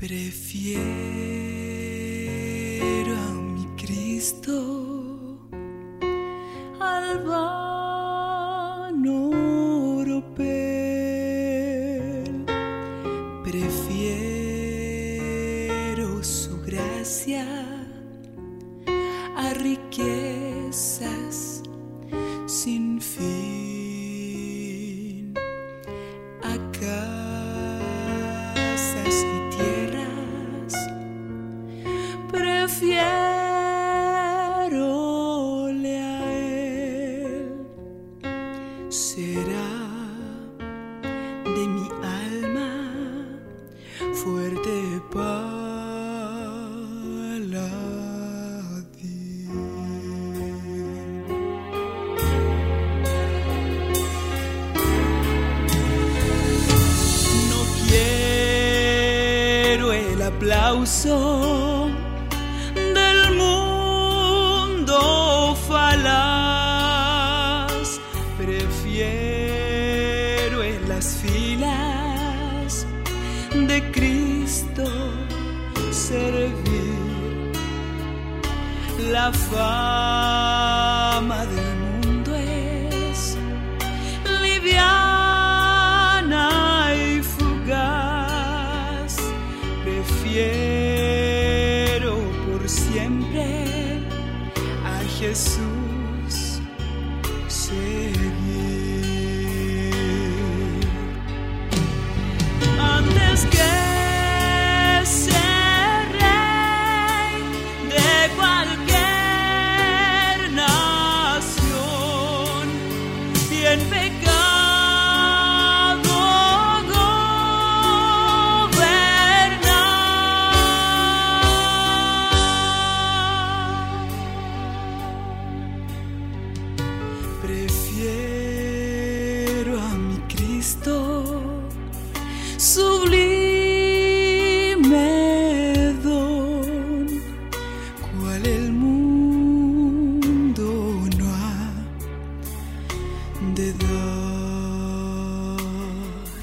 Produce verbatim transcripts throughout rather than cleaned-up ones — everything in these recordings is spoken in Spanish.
Prefiero a mi Cristo al vano oropel. Prefiero su gracia a riquezas sin fin, a casas y tierras. Prefiérole a él. Será de mi alma fuerte paladín. No quiero el aplauso del mundo falaz. Prefiero en las filas de Cristo servir. La fama del mundo es liviana y fugaz. Prefiero por siempre a Jesús seguir. Antes que ser rey de cualquier nación y en pecado gobernar, prefiero a mi Cristo sublime don, cual el mundo no ha de dar.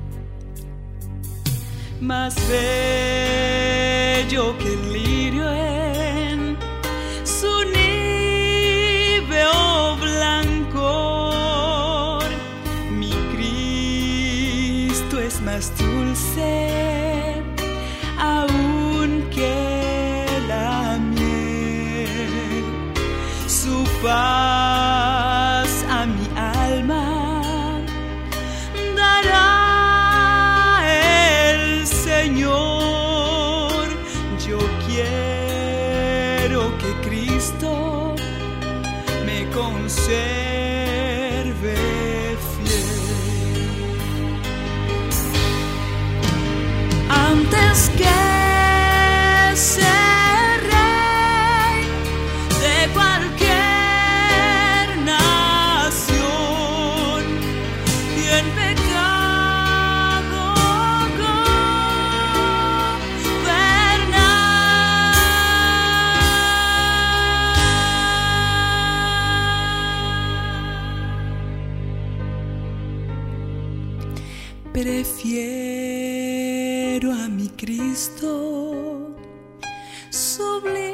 Más bello que el lirio en su níveo blancor, mi Cristo es más dulce aún que la miel. Su paz a mi alma dará el Señor. Yo quiero que Cristo me conserve fiel. Antes que ser rey de cualquier nación y en pecado gobernar, prefiero a mi Cristo sublime.